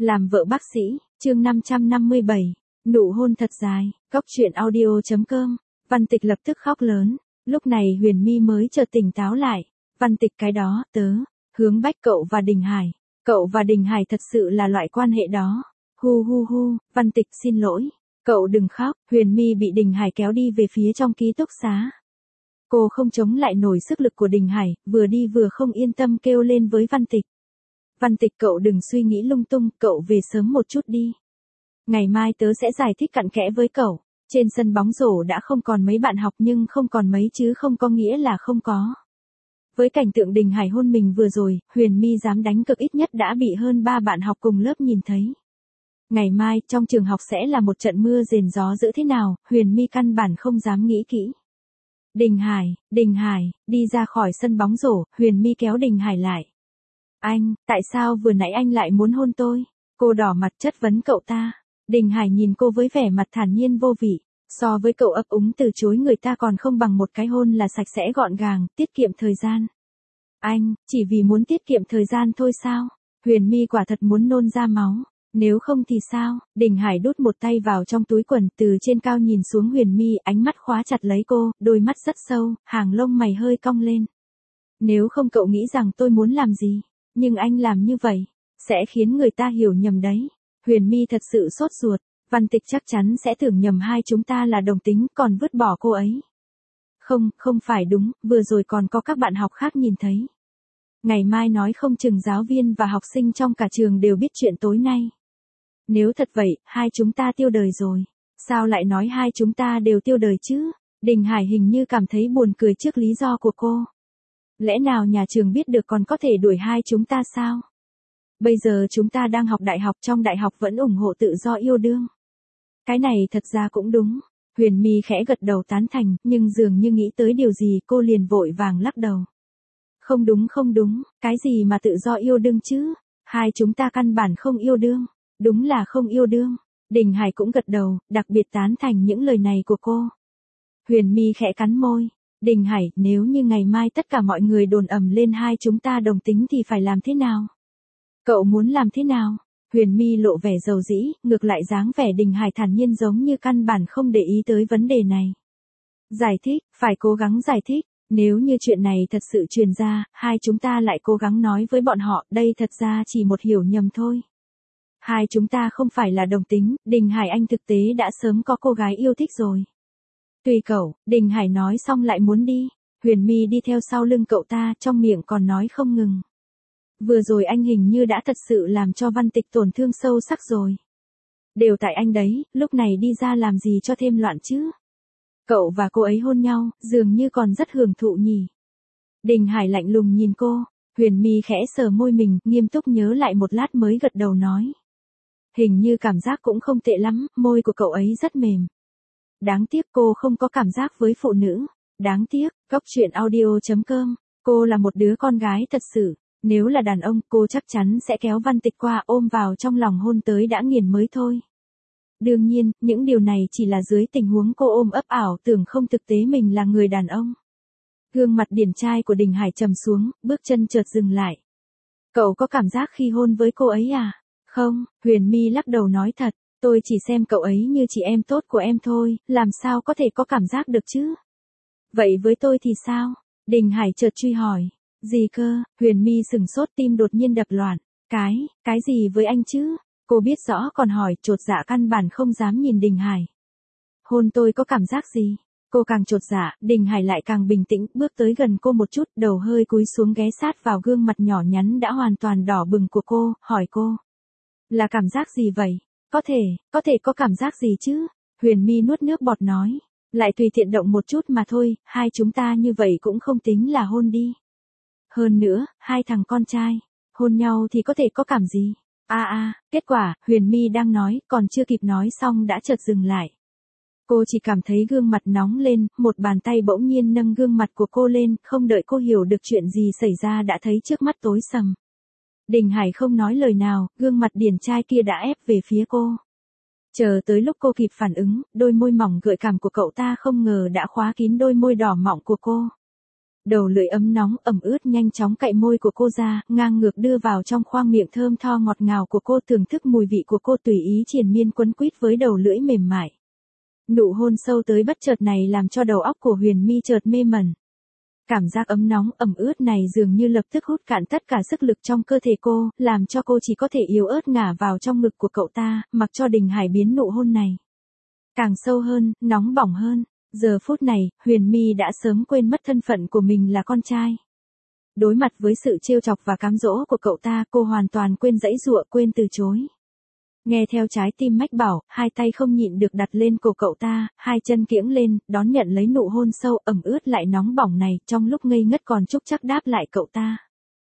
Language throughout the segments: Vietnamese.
Làm vợ bác sĩ, chương 557, nụ hôn thật dài, góc truyện audio.com, Văn Tịch lập tức khóc lớn, lúc này Huyền My mới chợt tỉnh táo lại, Văn Tịch cái đó, tớ, hướng bách cậu và Đình Hải thật sự là loại quan hệ đó, hu, Văn Tịch xin lỗi, cậu đừng khóc, Huyền My bị Đình Hải kéo đi về phía trong ký túc xá. Cô không chống lại nổi sức lực của Đình Hải, vừa đi vừa không yên tâm kêu lên với Văn Tịch. Văn Tịch cậu đừng suy nghĩ lung tung, cậu về sớm một chút đi. Ngày mai tớ sẽ giải thích cặn kẽ với cậu. Trên sân bóng rổ đã không còn mấy bạn học nhưng không còn mấy chứ không có nghĩa là không có. Với cảnh tượng Đình Hải hôn mình vừa rồi, Huyền My dám đánh cực ít nhất đã bị hơn 3 bạn học cùng lớp nhìn thấy. Ngày mai trong trường học sẽ là một trận mưa rền gió dữ thế nào, Huyền My căn bản không dám nghĩ kỹ. Đình Hải, đi ra khỏi sân bóng rổ, Huyền My kéo Đình Hải lại. Anh, tại sao vừa nãy anh lại muốn hôn tôi? Cô đỏ mặt chất vấn cậu ta. Đình Hải nhìn cô với vẻ mặt thản nhiên vô vị. So với cậu ấp úng từ chối người ta còn không bằng một cái hôn là sạch sẽ gọn gàng, tiết kiệm thời gian. Anh, chỉ vì muốn tiết kiệm thời gian thôi sao? Huyền My quả thật muốn nôn ra máu. Nếu không thì sao? Đình Hải đút một tay vào trong túi quần, từ trên cao nhìn xuống Huyền My, ánh mắt khóa chặt lấy cô, đôi mắt rất sâu, hàng lông mày hơi cong lên. Nếu không cậu nghĩ rằng tôi muốn làm gì? Nhưng anh làm như vậy, sẽ khiến người ta hiểu nhầm đấy. Huyền My thật sự sốt ruột, Văn Tịch chắc chắn sẽ tưởng nhầm hai chúng ta là đồng tính còn vứt bỏ cô ấy. Không phải đúng, vừa rồi còn có các bạn học khác nhìn thấy. Ngày mai nói không chừng giáo viên và học sinh trong cả trường đều biết chuyện tối nay. Nếu thật vậy, hai chúng ta tiêu đời rồi. Sao lại nói hai chúng ta đều tiêu đời chứ? Đình Hải hình như cảm thấy buồn cười trước lý do của cô. Lẽ nào nhà trường biết được còn có thể đuổi hai chúng ta sao? Bây giờ chúng ta đang học đại học, trong đại học vẫn ủng hộ tự do yêu đương. Cái này thật ra cũng đúng. Huyền My khẽ gật đầu tán thành, nhưng dường như nghĩ tới điều gì cô liền vội vàng lắc đầu. Không đúng, cái gì mà tự do yêu đương chứ? Hai chúng ta căn bản không yêu đương. Đúng là không yêu đương. Đình Hải cũng gật đầu, đặc biệt tán thành những lời này của cô. Huyền My khẽ cắn môi. Đình Hải, nếu như ngày mai tất cả mọi người đồn ầm lên hai chúng ta đồng tính thì phải làm thế nào? Cậu muốn làm thế nào? Huyền My lộ vẻ dầu dĩ, ngược lại dáng vẻ Đình Hải thản nhiên giống như căn bản không để ý tới vấn đề này. Giải thích, phải cố gắng giải thích. Nếu như chuyện này thật sự truyền ra, hai chúng ta lại cố gắng nói với bọn họ, đây thật ra chỉ một hiểu nhầm thôi. Hai chúng ta không phải là đồng tính, Đình Hải anh thực tế đã sớm có cô gái yêu thích rồi. Tùy cậu, Đình Hải nói xong lại muốn đi. Huyền My đi theo sau lưng cậu ta, trong miệng còn nói không ngừng. Vừa rồi anh hình như đã thật sự làm cho Văn Tịch tổn thương sâu sắc rồi. Đều tại anh đấy, lúc này đi ra làm gì cho thêm loạn chứ? Cậu và cô ấy hôn nhau, dường như còn rất hưởng thụ nhỉ. Đình Hải lạnh lùng nhìn cô, Huyền My khẽ sờ môi mình, nghiêm túc nhớ lại một lát mới gật đầu nói. Hình như cảm giác cũng không tệ lắm, môi của cậu ấy rất mềm. Đáng tiếc cô không có cảm giác với phụ nữ. Đáng tiếc, góc truyện audio.com, cô là một đứa con gái thật sự. Nếu là đàn ông, cô chắc chắn sẽ kéo Văn Tịch qua ôm vào trong lòng hôn tới đã nghiền mới thôi. Đương nhiên, những điều này chỉ là dưới tình huống cô ôm ấp ảo tưởng không thực tế mình là người đàn ông. Gương mặt điển trai của Đình Hải trầm xuống, bước chân chợt dừng lại. Cậu có cảm giác khi hôn với cô ấy à? Không, Huyền My lắc đầu nói thật, tôi chỉ xem cậu ấy như chị em tốt của em thôi, làm sao có thể có cảm giác được chứ? Vậy với tôi thì sao? Đình Hải chợt truy hỏi. Gì cơ? Huyền My sừng sốt, tim đột nhiên đập loạn. Cái gì với anh chứ? Cô biết rõ còn hỏi, chột dạ căn bản không dám nhìn Đình Hải. Hôn tôi có cảm giác gì? Cô càng chột dạ, Đình Hải lại càng bình tĩnh, bước tới gần cô một chút, đầu hơi cúi xuống ghé sát vào gương mặt nhỏ nhắn đã hoàn toàn đỏ bừng của cô, hỏi cô. Là cảm giác gì vậy? Có thể có cảm giác gì chứ? Huyền My nuốt nước bọt nói. Lại tùy tiện động một chút mà thôi, hai chúng ta như vậy cũng không tính là hôn đi. Hơn nữa, hai thằng con trai, hôn nhau thì có thể có cảm gì? Kết quả, Huyền My đang nói, còn chưa kịp nói xong đã chợt dừng lại. Cô chỉ cảm thấy gương mặt nóng lên, một bàn tay bỗng nhiên nâng gương mặt của cô lên, không đợi cô hiểu được chuyện gì xảy ra đã thấy trước mắt tối sầm. Đình Hải không nói lời nào, gương mặt điển trai kia đã ép về phía cô. Chờ tới lúc cô kịp phản ứng, đôi môi mỏng gợi cảm của cậu ta không ngờ đã khóa kín đôi môi đỏ mọng của cô. Đầu lưỡi ấm nóng ẩm ướt nhanh chóng cạy môi của cô ra, ngang ngược đưa vào trong khoang miệng thơm tho ngọt ngào của cô, thưởng thức mùi vị của cô tùy ý triền miên quấn quýt với đầu lưỡi mềm mại. Nụ hôn sâu tới bất chợt này làm cho đầu óc của Huyền My chợt mê mẩn. Cảm giác ấm nóng ẩm ướt này dường như lập tức hút cạn tất cả sức lực trong cơ thể cô, làm cho cô chỉ có thể yếu ớt ngả vào trong ngực của cậu ta, mặc cho Đình Hải biến nụ hôn này càng sâu hơn, nóng bỏng hơn. Giờ phút này, Huyền My đã sớm quên mất thân phận của mình là con trai. Đối mặt với sự trêu chọc và cám dỗ của cậu ta, cô hoàn toàn quên giãy giụa, quên từ chối. Nghe theo trái tim mách bảo, hai tay không nhịn được đặt lên cổ cậu ta, hai chân kiễng lên, đón nhận lấy nụ hôn sâu ẩm ướt lại nóng bỏng này, trong lúc ngây ngất còn chúc chắc đáp lại cậu ta.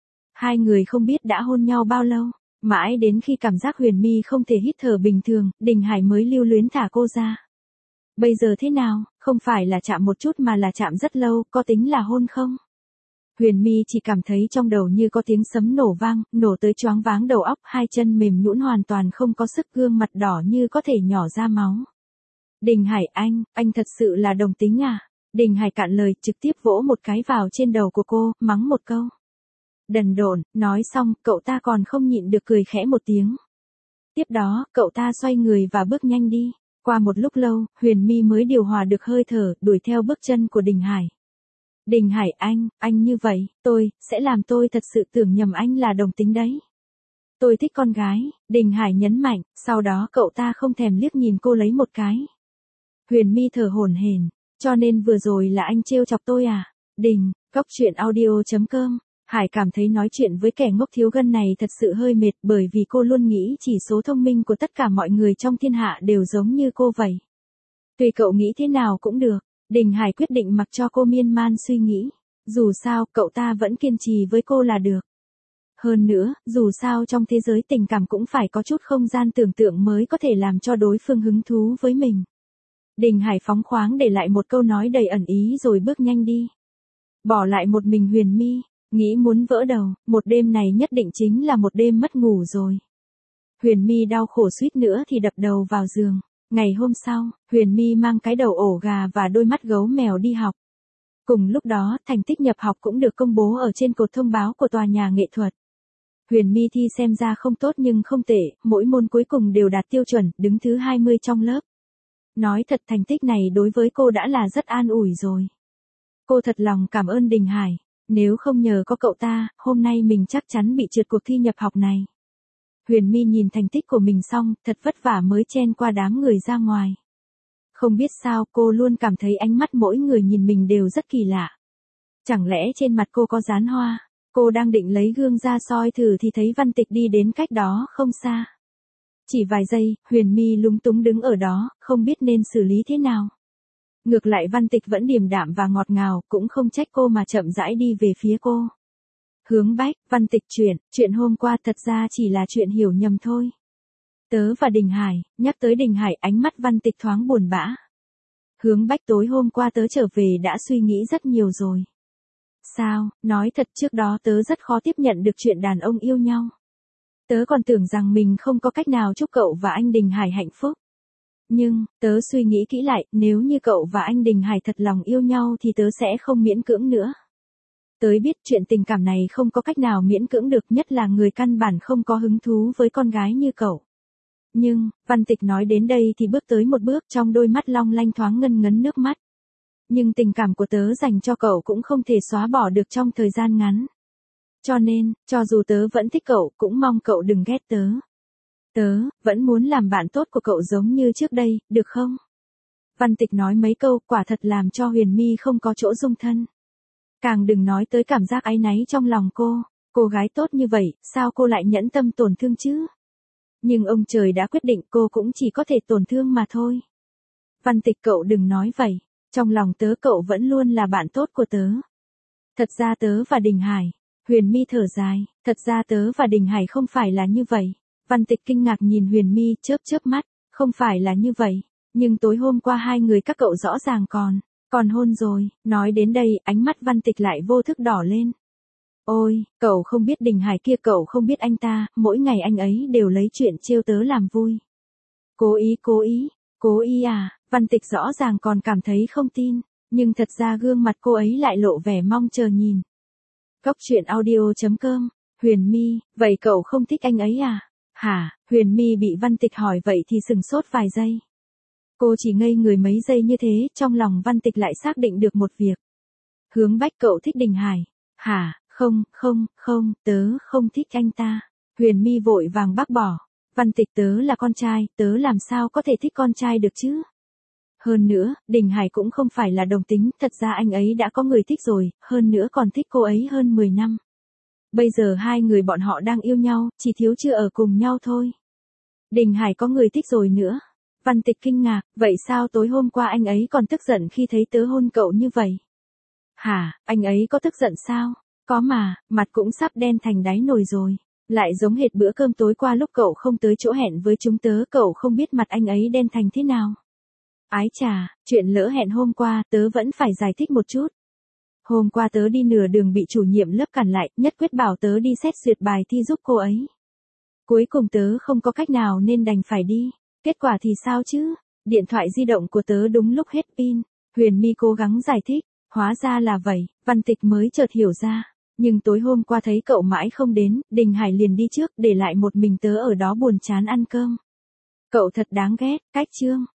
Hai người không biết đã hôn nhau bao lâu, mãi đến khi cảm giác Huyền My không thể hít thở bình thường, Đình Hải mới lưu luyến thả cô ra. Bây giờ thế nào, không phải là chạm một chút mà là chạm rất lâu, có tính là hôn không? Huyền My chỉ cảm thấy trong đầu như có tiếng sấm nổ vang, nổ tới choáng váng đầu óc, hai chân mềm nhũn hoàn toàn không có sức, gương mặt đỏ như có thể nhỏ ra máu. Đình Hải, anh thật sự là đồng tính à? Đình Hải cạn lời, trực tiếp vỗ một cái vào trên đầu của cô, mắng một câu. Đần độn, nói xong, cậu ta còn không nhịn được cười khẽ một tiếng. Tiếp đó, cậu ta xoay người và bước nhanh đi. Qua một lúc lâu, Huyền My mới điều hòa được hơi thở, đuổi theo bước chân của Đình Hải. Đình Hải, anh như vậy, sẽ làm tôi thật sự tưởng nhầm anh là đồng tính đấy. Tôi thích con gái, Đình Hải nhấn mạnh, sau đó cậu ta không thèm liếc nhìn cô lấy một cái. Huyền My thở hổn hển, cho nên vừa rồi là anh trêu chọc tôi à? Cóc truyện audio.com. Hải cảm thấy nói chuyện với kẻ ngốc thiếu gân này thật sự hơi mệt, bởi vì cô luôn nghĩ chỉ số thông minh của tất cả mọi người trong thiên hạ đều giống như cô vậy. Tùy cậu nghĩ thế nào cũng được, Đình Hải quyết định mặc cho cô miên man suy nghĩ. Dù sao, cậu ta vẫn kiên trì với cô là được. Hơn nữa, dù sao trong thế giới tình cảm cũng phải có chút không gian tưởng tượng mới có thể làm cho đối phương hứng thú với mình. Đình Hải phóng khoáng để lại một câu nói đầy ẩn ý rồi bước nhanh đi. Bỏ lại một mình Huyền My, nghĩ muốn vỡ đầu, một đêm này nhất định chính là một đêm mất ngủ rồi. Huyền My đau khổ suýt nữa thì đập đầu vào giường. Ngày hôm sau, Huyền My mang cái đầu ổ gà và đôi mắt gấu mèo đi học. Cùng lúc đó, thành tích nhập học cũng được công bố ở trên cột thông báo của tòa nhà nghệ thuật. Huyền My thi xem ra không tốt nhưng không tệ, mỗi môn cuối cùng đều đạt tiêu chuẩn, đứng thứ 20 trong lớp. Nói thật thành tích này đối với cô đã là rất an ủi rồi. Cô thật lòng cảm ơn Đình Hải, nếu không nhờ có cậu ta, hôm nay mình chắc chắn bị trượt cuộc thi nhập học này. Huyền My nhìn thành tích của mình xong, thật vất vả mới chen qua đám người ra ngoài. Không biết sao, cô luôn cảm thấy ánh mắt mỗi người nhìn mình đều rất kỳ lạ. Chẳng lẽ trên mặt cô có dán hoa? Cô đang định lấy gương ra soi thử thì thấy Văn Tịch đi đến cách đó không xa. Chỉ vài giây, Huyền My lúng túng đứng ở đó, không biết nên xử lý thế nào. Ngược lại Văn Tịch vẫn điềm đạm và ngọt ngào, cũng không trách cô mà chậm rãi đi về phía cô. Hướng Bách, Văn Tịch chuyện hôm qua thật ra chỉ là chuyện hiểu nhầm thôi. Tớ và Đình Hải, nhắc tới Đình Hải ánh mắt Văn Tịch thoáng buồn bã. Hướng Bách, tối hôm qua tớ trở về đã suy nghĩ rất nhiều rồi. Sao, nói thật trước đó tớ rất khó tiếp nhận được chuyện đàn ông yêu nhau. Tớ còn tưởng rằng mình không có cách nào chúc cậu và anh Đình Hải hạnh phúc. Nhưng, tớ suy nghĩ kỹ lại, nếu như cậu và anh Đình Hải thật lòng yêu nhau thì tớ sẽ không miễn cưỡng nữa. Tớ biết chuyện tình cảm này không có cách nào miễn cưỡng được, nhất là người căn bản không có hứng thú với con gái như cậu. Nhưng, Văn Tịch nói đến đây thì bước tới một bước, trong đôi mắt long lanh thoáng ngân ngấn nước mắt. Nhưng tình cảm của tớ dành cho cậu cũng không thể xóa bỏ được trong thời gian ngắn. Cho nên, cho dù tớ vẫn thích cậu, cũng mong cậu đừng ghét tớ. Tớ, vẫn muốn làm bạn tốt của cậu giống như trước đây, được không? Văn Tịch nói mấy câu, quả thật làm cho Huyền My không có chỗ dung thân. Càng đừng nói tới cảm giác áy náy trong lòng cô gái tốt như vậy, sao cô lại nhẫn tâm tổn thương chứ? Nhưng ông trời đã quyết định, cô cũng chỉ có thể tổn thương mà thôi. Văn Tịch, cậu đừng nói vậy, trong lòng tớ cậu vẫn luôn là bạn tốt của tớ. Thật ra tớ và Đình Hải, Huyền My thở dài, thật ra tớ và Đình Hải không phải là như vậy. Văn Tịch kinh ngạc nhìn Huyền My, chớp mắt, không phải là như vậy, nhưng tối hôm qua hai người các cậu rõ ràng còn hôn rồi. Nói đến đây, ánh mắt Văn Tịch lại vô thức đỏ lên. Ôi, cậu không biết Đình Hải kia, cậu không biết anh ta, mỗi ngày anh ấy đều lấy chuyện trêu tớ làm vui. Cố ý à? Văn Tịch rõ ràng còn cảm thấy không tin. Nhưng thật ra gương mặt cô ấy lại lộ vẻ mong chờ nhìn. Cốc truyện audio.com, Huyền My, vậy cậu không thích anh ấy à? Hả? Huyền My bị Văn Tịch hỏi vậy thì sừng sốt vài giây. Cô chỉ ngây người mấy giây như thế, trong lòng Văn Tịch lại xác định được một việc. Hướng Bách cậu thích Đình Hải. Hả? Không, tớ không thích anh ta. Huyền My vội vàng bác bỏ. Văn Tịch, tớ là con trai, tớ làm sao có thể thích con trai được chứ? Hơn nữa, Đình Hải cũng không phải là đồng tính, thật ra anh ấy đã có người thích rồi, hơn nữa còn thích cô ấy hơn 10 năm. Bây giờ hai người bọn họ đang yêu nhau, chỉ thiếu chưa ở cùng nhau thôi. Đình Hải có người thích rồi nữa. Văn Tịch kinh ngạc, vậy sao tối hôm qua anh ấy còn tức giận khi thấy tớ hôn cậu như vậy? Hả, anh ấy có tức giận sao? Có mà, mặt cũng sắp đen thành đáy nồi rồi. Lại giống hệt bữa cơm tối qua lúc cậu không tới chỗ hẹn với chúng tớ, cậu không biết mặt anh ấy đen thành thế nào. Ái chà, chuyện lỡ hẹn hôm qua tớ vẫn phải giải thích một chút. Hôm qua tớ đi nửa đường bị chủ nhiệm lớp cản lại, nhất quyết bảo tớ đi xét duyệt bài thi giúp cô ấy. Cuối cùng tớ không có cách nào nên đành phải đi. Kết quả thì sao chứ? Điện thoại di động của tớ đúng lúc hết pin. Huyền My cố gắng giải thích. Hóa ra là vậy, Văn Tịch mới chợt hiểu ra. Nhưng tối hôm qua thấy cậu mãi không đến, Đình Hải liền đi trước, để lại một mình tớ ở đó buồn chán ăn cơm. Cậu thật đáng ghét, cách chương.